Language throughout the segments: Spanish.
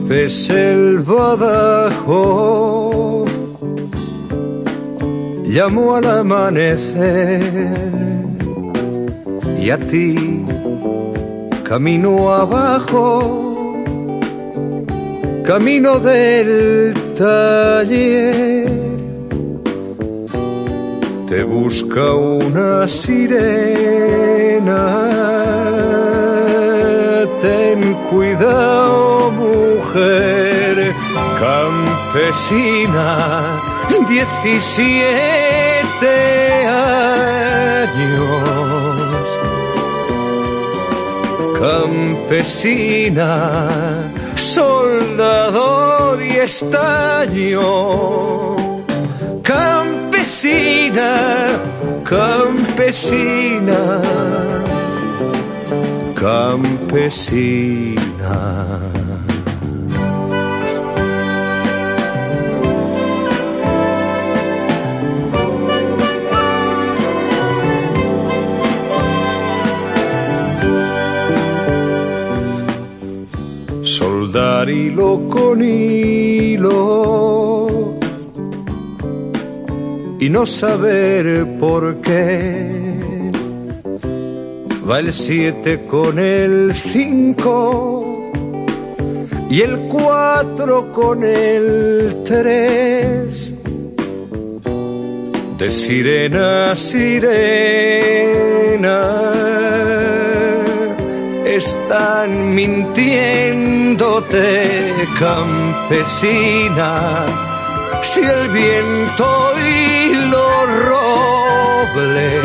pese el badajo, llamó al amanecer y a ti camino abajo, camino del taller, te busca una sirena. Ten cuidado, mujer campesina, 17 años. Campesina, soldador y estaño. Campesina, campesina, campesina. Soldar hilo con hilo y no saber por qué. Va el 7 con el 5 y el 4 con el 3. De sirena a sirena están mintiéndote, campesina. Si el viento y los robles,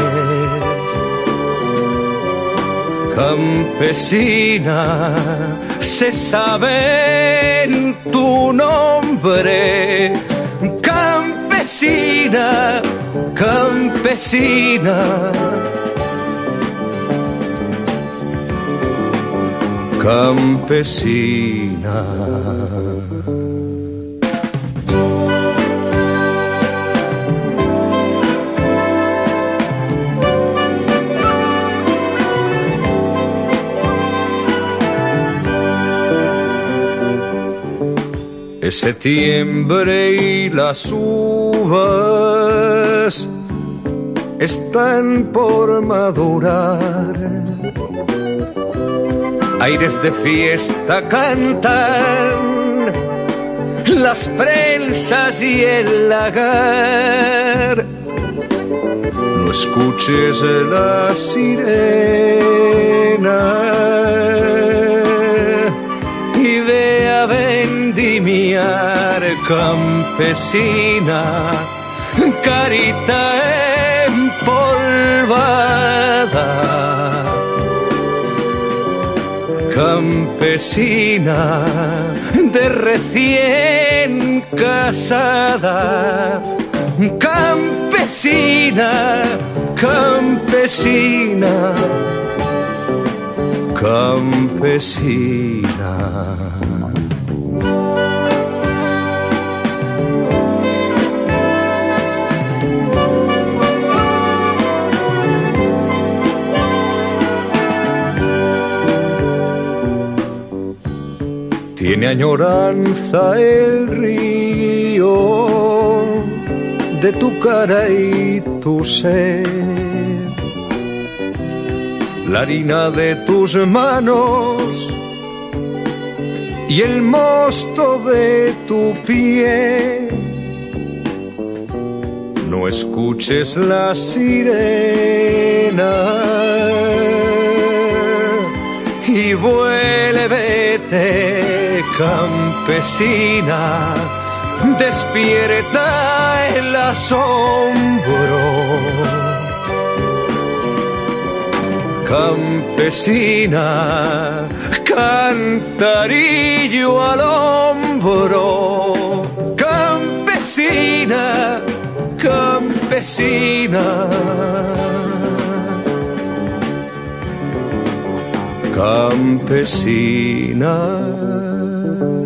campesina, se saben tu nombre. Campesina, campesina, campesina. Es septiembre y las uvas están por madurar. Aires de fiesta cantan las prensas y el lagar. No escuches la sirena y ve a vendimiar, campesina, carita empolvada. Campesina de recién casada. Campesina, campesina, campesina. Tiene añoranza el río de tu cara y tu sed, la harina de tus manos y el mosto de tu piel. No escuches la sirena y vuélvete, campesina, despierta el asombro. Campesina, cantarillo al hombro. Campesina, campesina, campesina.